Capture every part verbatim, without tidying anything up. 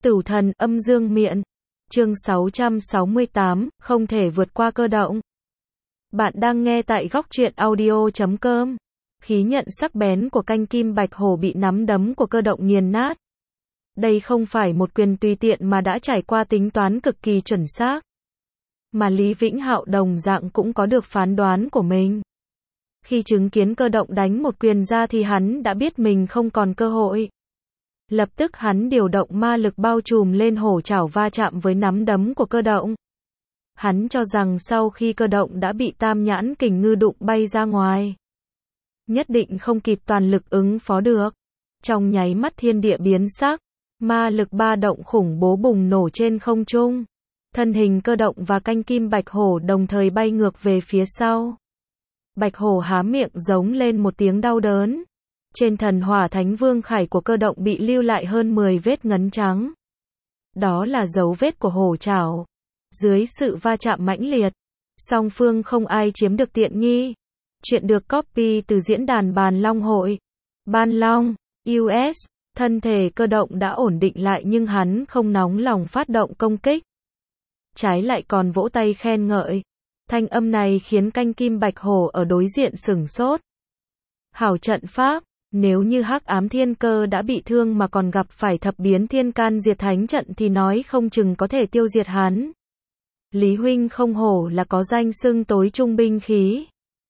Tử thần âm dương miện. Chương sáu trăm sáu mươi tám, không thể vượt qua cơ động. Bạn đang nghe tại góc truyện audio chấm com. Khí nhận sắc bén của canh kim bạch hổ bị nắm đấm của cơ động nghiền nát. Đây không phải một quyền tùy tiện mà đã trải qua tính toán cực kỳ chuẩn xác. Mà Lý Vĩnh Hạo đồng dạng cũng có được phán đoán của mình. Khi chứng kiến cơ động đánh một quyền ra thì hắn đã biết mình không còn cơ hội. Lập tức hắn điều động ma lực bao trùm lên hổ chảo va chạm với nắm đấm của cơ động. Hắn cho rằng sau khi cơ động đã bị tam nhãn kình ngư đụng bay ra ngoài, nhất định không kịp toàn lực ứng phó được. Trong nháy mắt thiên địa biến sắc, ma lực ba động khủng bố bùng nổ trên không trung. Thân hình cơ động và canh kim bạch hổ đồng thời bay ngược về phía sau. Bạch hổ há miệng giống lên một tiếng đau đớn. Trên thần hỏa thánh vương khải của cơ động bị lưu lại hơn mười vết ngấn trắng. Đó là dấu vết của hổ chảo. Dưới sự va chạm mãnh liệt, song phương không ai chiếm được tiện nghi. Chuyện được copy từ diễn đàn Bàn Long Hội. Ban Long, u ét, thân thể cơ động đã ổn định lại nhưng hắn không nóng lòng phát động công kích. Trái lại còn vỗ tay khen ngợi. Thanh âm này khiến canh kim bạch hổ ở đối diện sửng sốt. Hảo trận pháp. Nếu như Hắc Ám Thiên Cơ đã bị thương mà còn gặp phải thập biến thiên can diệt thánh trận thì nói không chừng có thể tiêu diệt hắn. Lý huynh không hổ là có danh xưng tối trung binh khí.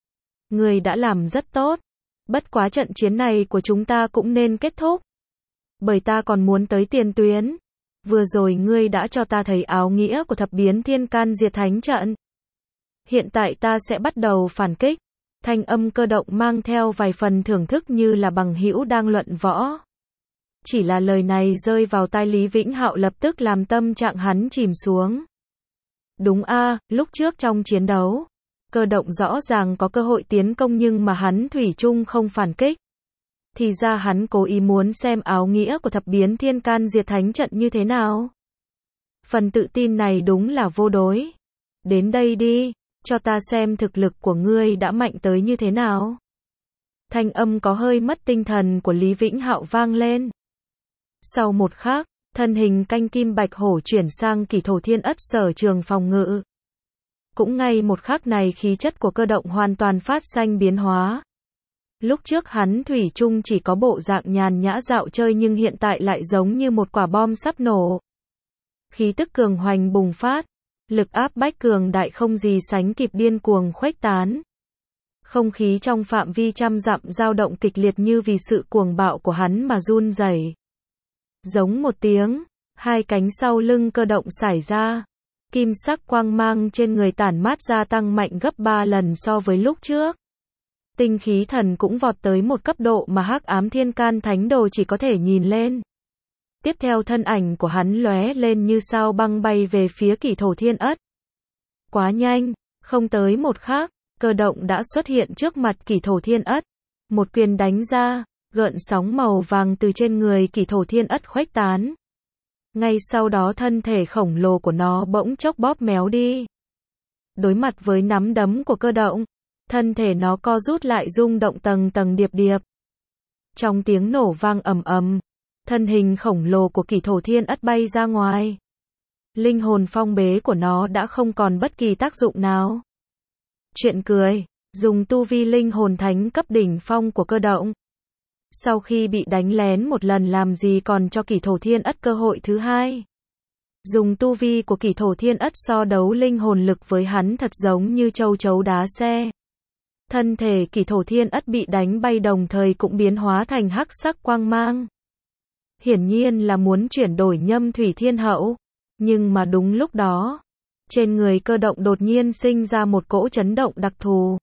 Người đã làm rất tốt. Bất quá trận chiến này của chúng ta cũng nên kết thúc. Bởi ta còn muốn tới tiền tuyến. Vừa rồi ngươi đã cho ta thấy áo nghĩa của thập biến thiên can diệt thánh trận. Hiện tại ta sẽ bắt đầu phản kích. Thanh âm cơ động mang theo vài phần thưởng thức như là bằng hữu đang luận võ. Chỉ là lời này rơi vào tai Lý Vĩnh Hạo lập tức làm tâm trạng hắn chìm xuống. Đúng a, lúc trước trong chiến đấu, cơ động rõ ràng có cơ hội tiến công nhưng mà hắn thủy chung không phản kích. Thì ra hắn cố ý muốn xem áo nghĩa của thập biến thiên can diệt thánh trận như thế nào. Phần tự tin này đúng là vô đối. Đến đây đi. Cho ta xem thực lực của ngươi đã mạnh tới như thế nào. Thanh âm có hơi mất tinh thần của Lý Vĩnh Hạo vang lên. Sau một khắc, thân hình canh kim bạch hổ chuyển sang kỷ thổ thiên ất sở trường phòng ngự. Cũng ngay một khắc này khí chất của cơ động hoàn toàn phát sinh biến hóa. Lúc trước hắn thủy chung chỉ có bộ dạng nhàn nhã dạo chơi nhưng hiện tại lại giống như một quả bom sắp nổ. Khí tức cường hoành bùng phát. Lực áp bách cường đại không gì sánh kịp điên cuồng khuếch tán. Không khí trong phạm vi trăm dặm dao động kịch liệt như vì sự cuồng bạo của hắn mà run rẩy. Giống một tiếng, hai cánh sau lưng cơ động xải ra. Kim sắc quang mang trên người tản mát ra tăng mạnh gấp ba lần so với lúc trước. Tinh khí thần cũng vọt tới một cấp độ mà Hắc Ám Thiên Can Thánh Đồ chỉ có thể nhìn lên. Tiếp theo thân ảnh của hắn lóe lên như sao băng bay về phía kỷ thổ thiên ất. Quá nhanh, không tới một khắc, cơ động đã xuất hiện trước mặt kỷ thổ thiên ất. Một quyền đánh ra, gợn sóng màu vàng từ trên người kỷ thổ thiên ất khuếch tán. Ngay sau đó thân thể khổng lồ của nó bỗng chốc bóp méo đi. Đối mặt với nắm đấm của cơ động, thân thể nó co rút lại rung động tầng tầng điệp điệp. Trong tiếng nổ vang ầm ầm, thân hình khổng lồ của kỷ thổ thiên ất bay ra ngoài. Linh hồn phong bế của nó đã không còn bất kỳ tác dụng nào. Chuyện cười, dùng tu vi linh hồn thánh cấp đỉnh phong của cơ động. Sau khi bị đánh lén một lần làm gì còn cho kỷ thổ thiên ất cơ hội thứ hai. Dùng tu vi của kỷ thổ thiên ất so đấu linh hồn lực với hắn thật giống như châu chấu đá xe. Thân thể kỷ thổ thiên ất bị đánh bay đồng thời cũng biến hóa thành hắc sắc quang mang. Hiển nhiên là muốn chuyển đổi Nhâm Thủy Thiên Hậu. Nhưng mà đúng lúc đó, trên người cơ động đột nhiên sinh ra một cỗ chấn động đặc thù.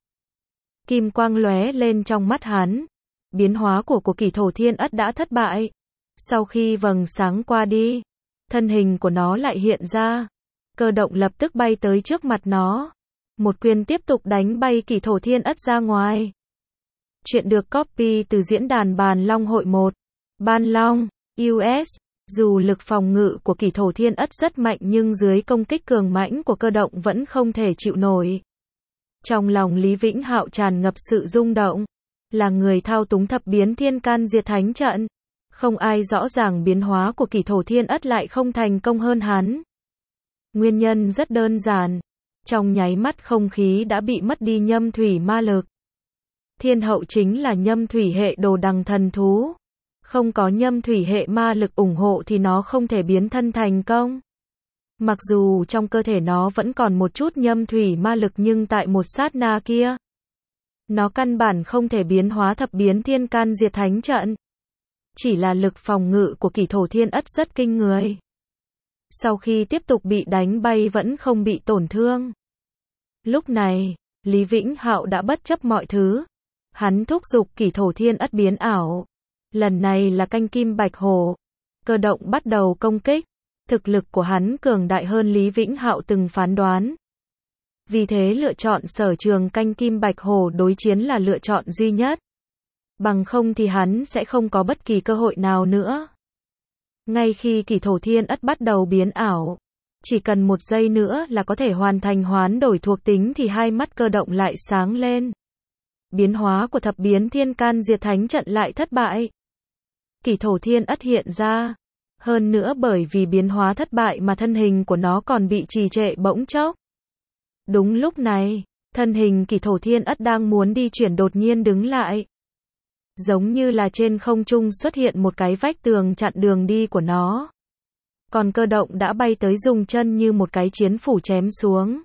Kim quang lóe lên trong mắt hắn. Biến hóa của của kỷ thổ thiên ất đã thất bại. Sau khi vầng sáng qua đi, thân hình của nó lại hiện ra. Cơ động lập tức bay tới trước mặt nó. Một quyền tiếp tục đánh bay kỷ thổ thiên ất ra ngoài. Chuyện được copy từ diễn đàn Bàn Long Hội một. Ban Long, u ét. Dù lực phòng ngự của kỷ thổ thiên ất rất mạnh nhưng dưới công kích cường mãnh của cơ động vẫn không thể chịu nổi. Trong lòng Lý Vĩnh Hạo tràn ngập sự rung động. Là người thao túng thập biến thiên can diệt thánh trận. Không ai rõ ràng biến hóa của Kỷ Thổ Thiên Ất lại không thành công hơn hắn. Nguyên nhân rất đơn giản. Trong nháy mắt không khí đã bị mất đi nhâm thủy ma lực. Thiên hậu chính là nhâm thủy hệ đồ đằng thần thú. Không có nhâm thủy hệ ma lực ủng hộ thì nó không thể biến thân thành công. Mặc dù trong cơ thể nó vẫn còn một chút nhâm thủy ma lực nhưng tại một sát na kia, nó căn bản không thể biến hóa thập biến thiên can diệt thánh trận. Chỉ là lực phòng ngự của Kỷ Thổ Thiên Ất rất kinh người. Sau khi tiếp tục bị đánh bay vẫn không bị tổn thương. Lúc này, Lý Vĩnh Hạo đã bất chấp mọi thứ. Hắn thúc giục Kỷ Thổ Thiên Ất biến ảo. Lần này là canh kim bạch hổ. Cơ động bắt đầu công kích. Thực lực của hắn cường đại hơn Lý Vĩnh Hạo từng phán đoán. Vì thế lựa chọn sở trường canh kim bạch hổ đối chiến là lựa chọn duy nhất. Bằng không thì hắn sẽ không có bất kỳ cơ hội nào nữa. Ngay khi Kỷ Thổ Thiên Ất bắt đầu biến ảo, chỉ cần một giây nữa là có thể hoàn thành hoán đổi thuộc tính thì hai mắt cơ động lại sáng lên. Biến hóa của thập biến thiên can diệt thánh trận lại thất bại. Kỷ Thổ Thiên Ất hiện ra. Hơn nữa bởi vì biến hóa thất bại mà thân hình của nó còn bị trì trệ bỗng chốc. Đúng lúc này, thân hình Kỷ Thổ Thiên Ất đang muốn đi chuyển đột nhiên đứng lại. Giống như là trên không trung xuất hiện một cái vách tường chặn đường đi của nó. Còn cơ động đã bay tới dùng chân như một cái chiến phủ chém xuống.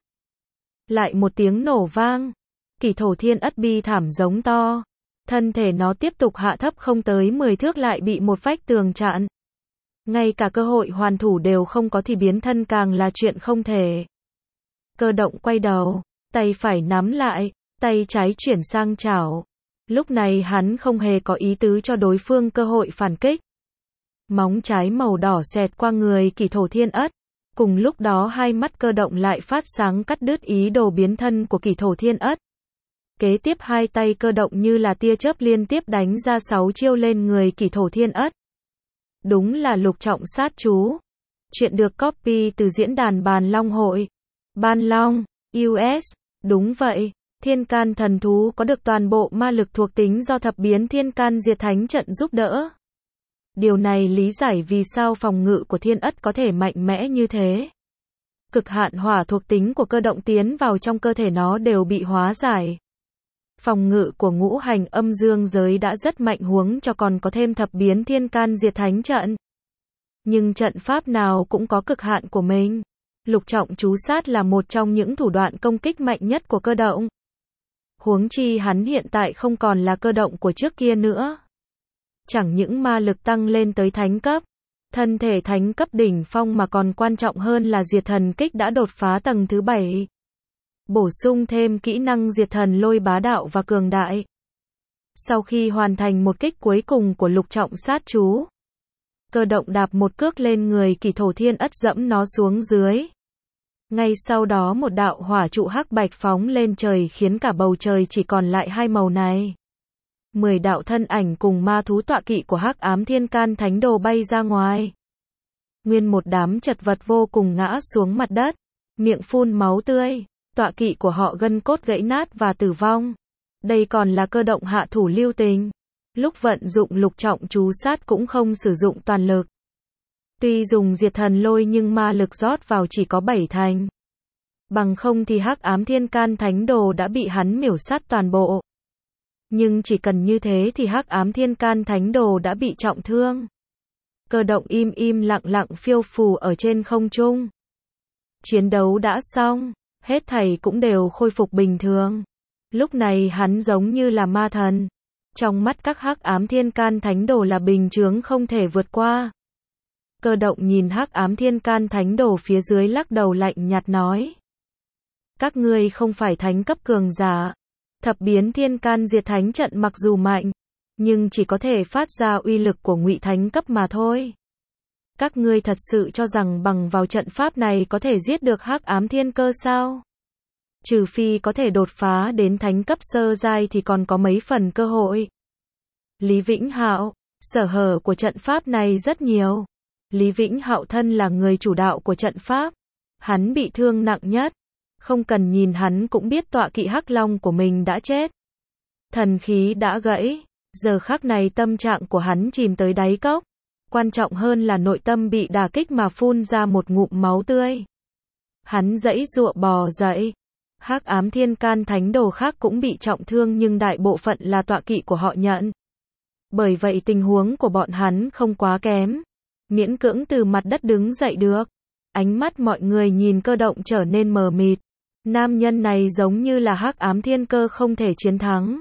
Lại một tiếng nổ vang. Kỷ Thổ Thiên Ất bi thảm giống to. Thân thể nó tiếp tục hạ thấp không tới mười thước lại bị một vách tường chặn. Ngay cả cơ hội hoàn thủ đều không có thì biến thân càng là chuyện không thể. Cơ động quay đầu, tay phải nắm lại, tay trái chuyển sang chảo. Lúc này hắn không hề có ý tứ cho đối phương cơ hội phản kích. Móng trái màu đỏ xẹt qua người Kỷ Thổ Thiên Ất. Cùng lúc đó hai mắt cơ động lại phát sáng cắt đứt ý đồ biến thân của Kỷ Thổ Thiên Ất. Kế tiếp hai tay cơ động như là tia chớp liên tiếp đánh ra sáu chiêu lên người Kỷ Thổ Thiên Ất. Đúng là lục trọng sát chú. Chuyện được copy từ diễn đàn Bàn Long Hội. Ban Long, u ét. Đúng vậy, thiên can thần thú có được toàn bộ ma lực thuộc tính do thập biến thiên can diệt thánh trận giúp đỡ. Điều này lý giải vì sao phòng ngự của Thiên Ất có thể mạnh mẽ như thế. Cực hạn hỏa thuộc tính của cơ động tiến vào trong cơ thể nó đều bị hóa giải. Phòng ngự của ngũ hành âm dương giới đã rất mạnh huống cho còn có thêm thập biến thiên can diệt thánh trận. Nhưng trận pháp nào cũng có cực hạn của mình. Lục trọng chú sát là một trong những thủ đoạn công kích mạnh nhất của cơ động. Huống chi hắn hiện tại không còn là cơ động của trước kia nữa. Chẳng những ma lực tăng lên tới thánh cấp, thân thể thánh cấp đỉnh phong mà còn quan trọng hơn là diệt thần kích đã đột phá tầng thứ bảy. Bổ sung thêm kỹ năng diệt thần lôi bá đạo và cường đại. Sau khi hoàn thành một kích cuối cùng của lục trọng sát chú, cơ động đạp một cước lên người Kỷ Thổ Thiên Ất dẫm nó xuống dưới. Ngay sau đó một đạo hỏa trụ hắc bạch phóng lên trời khiến cả bầu trời chỉ còn lại hai màu này. Mười đạo thân ảnh cùng ma thú tọa kỵ của hắc ám thiên can thánh đồ bay ra ngoài. Nguyên một đám chật vật vô cùng ngã xuống mặt đất, miệng phun máu tươi, tọa kỵ của họ gân cốt gãy nát và tử vong. Đây còn là cơ động hạ thủ lưu tình. Lúc vận dụng lục trọng chú sát cũng không sử dụng toàn lực. Tuy dùng diệt thần lôi nhưng ma lực rót vào chỉ có bảy thành. Bằng không thì hắc ám thiên can thánh đồ đã bị hắn miểu sát toàn bộ. Nhưng chỉ cần như thế thì hắc ám thiên can thánh đồ đã bị trọng thương. Cơ động im im lặng lặng phiêu phù ở trên không trung. Chiến đấu đã xong, hết thảy cũng đều khôi phục bình thường. Lúc này hắn giống như là ma thần. Trong mắt các hắc ám thiên can thánh đồ là bình chướng không thể vượt qua. Cơ động nhìn hắc ám thiên can thánh đồ phía dưới lắc đầu lạnh nhạt nói. Các ngươi không phải thánh cấp cường giả. Thập biến thiên can diệt thánh trận mặc dù mạnh, nhưng chỉ có thể phát ra uy lực của ngụy thánh cấp mà thôi. Các ngươi thật sự cho rằng bằng vào trận pháp này có thể giết được hắc ám thiên cơ sao? Trừ phi có thể đột phá đến thánh cấp sơ giai thì còn có mấy phần cơ hội. Lý Vĩnh Hạo, sở hở của trận pháp này rất nhiều. Lý Vĩnh Hạo thân là người chủ đạo của trận pháp. Hắn bị thương nặng nhất. Không cần nhìn hắn cũng biết tọa kỵ hắc long của mình đã chết. Thần khí đã gãy. Giờ khắc này tâm trạng của hắn chìm tới đáy cốc. Quan trọng hơn là nội tâm bị đả kích mà phun ra một ngụm máu tươi. Hắn giãy giụa bò dậy. Hắc ám thiên can thánh đồ khác cũng bị trọng thương nhưng đại bộ phận là tọa kỵ của họ nhận. Bởi vậy tình huống của bọn hắn không quá kém. Miễn cưỡng từ mặt đất đứng dậy được. Ánh mắt mọi người nhìn Cơ Động trở nên mờ mịt. Nam nhân này giống như là hắc ám thiên cơ không thể chiến thắng.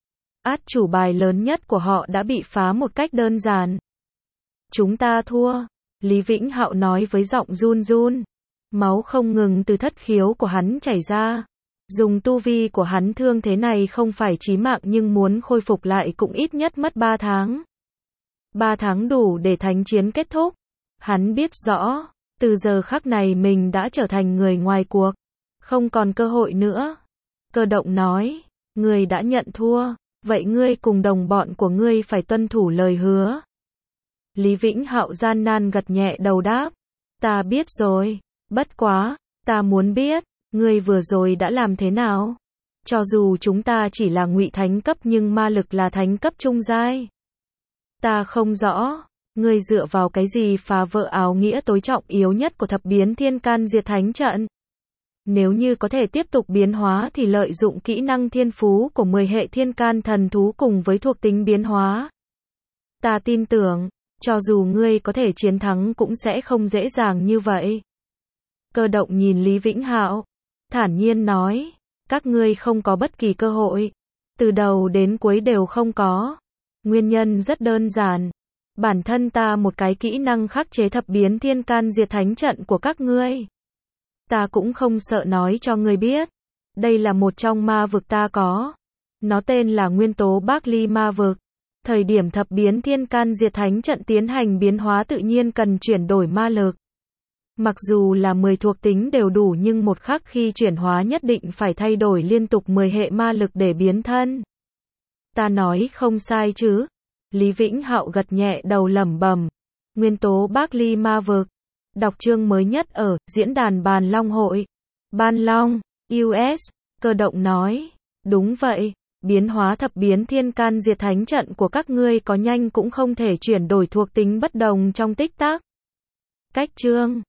Át chủ bài lớn nhất của họ đã bị phá một cách đơn giản. Chúng ta thua. Lý Vĩnh Hạo nói với giọng run run. Máu không ngừng từ thất khiếu của hắn chảy ra. Dùng tu vi của hắn thương thế này không phải chí mạng nhưng muốn khôi phục lại cũng ít nhất mất ba tháng. ba tháng đủ để thánh chiến kết thúc. Hắn biết rõ, từ giờ khắc này mình đã trở thành người ngoài cuộc. Không còn cơ hội nữa. Cơ Động nói, ngươi đã nhận thua, vậy ngươi cùng đồng bọn của ngươi phải tuân thủ lời hứa. Lý Vĩnh Hạo gian nan gật nhẹ đầu đáp, ta biết rồi, bất quá, ta muốn biết, ngươi vừa rồi đã làm thế nào? Cho dù chúng ta chỉ là ngụy thánh cấp nhưng ma lực là thánh cấp trung giai. Ta không rõ, ngươi dựa vào cái gì phá vỡ áo nghĩa tối trọng yếu nhất của thập biến thiên can diệt thánh trận? Nếu như có thể tiếp tục biến hóa thì lợi dụng kỹ năng thiên phú của mười hệ thiên can thần thú cùng với thuộc tính biến hóa. Ta tin tưởng, cho dù ngươi có thể chiến thắng cũng sẽ không dễ dàng như vậy. Cơ Động nhìn Lý Vĩnh Hạo, thản nhiên nói, các ngươi không có bất kỳ cơ hội. Từ đầu đến cuối đều không có. Nguyên nhân rất đơn giản. Bản thân ta một cái kỹ năng khắc chế thập biến thiên can diệt thánh trận của các ngươi. Ta cũng không sợ nói cho ngươi biết. Đây là một trong ma vực ta có. Nó tên là nguyên tố Bác Ly ma vực. Thời điểm thập biến thiên can diệt thánh trận tiến hành biến hóa tự nhiên cần chuyển đổi ma lực. Mặc dù là mười thuộc tính đều đủ nhưng một khắc khi chuyển hóa nhất định phải thay đổi liên tục mười hệ ma lực để biến thân. Ta nói không sai chứ? Lý Vĩnh Hạo gật nhẹ đầu lẩm bẩm. Nguyên tố Bác Ly ma vực. Đọc chương mới nhất ở diễn đàn Bàn Long hội. Ban Long, u ét. Cơ Động nói, đúng vậy, biến hóa thập biến thiên can diệt thánh trận của các ngươi có nhanh cũng không thể chuyển đổi thuộc tính bất đồng trong tích tắc. Cách chương